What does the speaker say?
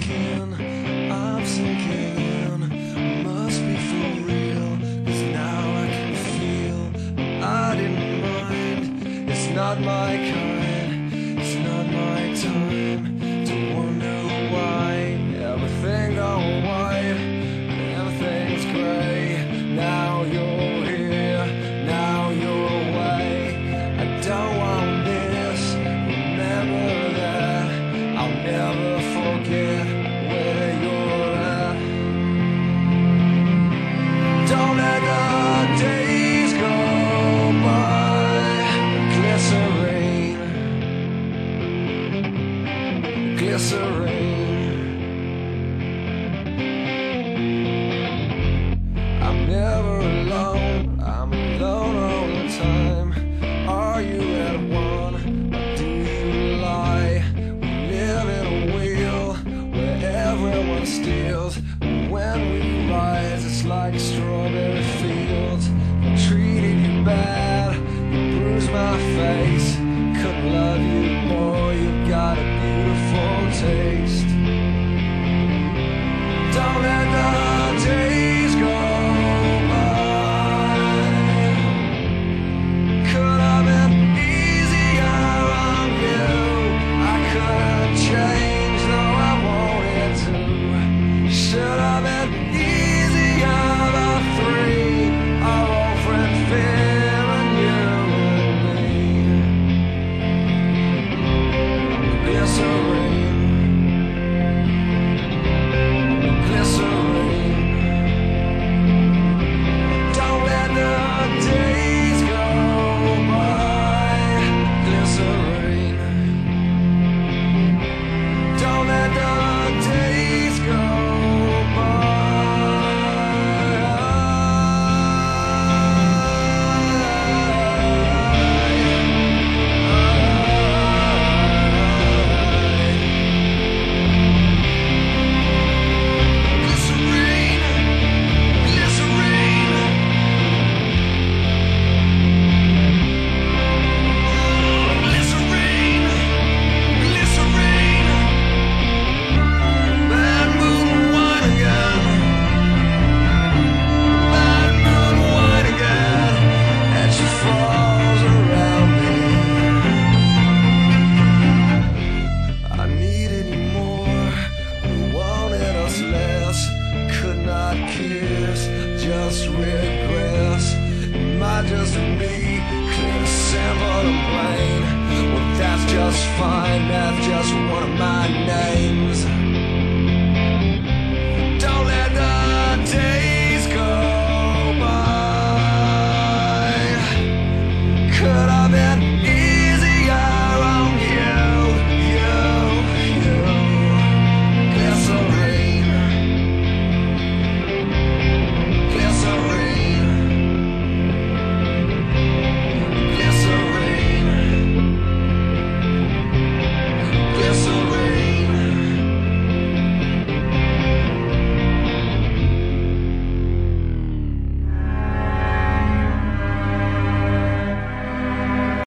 sinking in. Must be for real, 'cause now I can feel. I didn't mind, it's not my kind, it's not my time to wonder why everything gone white and everything's gray. Now you're here, now you're away. I don't want this, remember that. I'll never forget where you're at. Don't let the days go by. Glycerine, glycerine. I'm never alone, I'm alone all the time. Are you at one, or do you lie? We live in a wheel where everyone steals. But when we rise, it's like strawberry fields. I treated you bad, you bruised my face. Couldn't love you more, you've got a beautiful taste. Don't let the days go by. Could have been easier on you. I couldn't change, though I wanted to. Should have been easier, the three, our old friend Phil and you and me. Glycerine, glycerine. Don't let the days go by. Glycerine. Don't let the days go just regress. Am I just me? Clear, simple and plain. Well, that's just fine. That's just one of my names.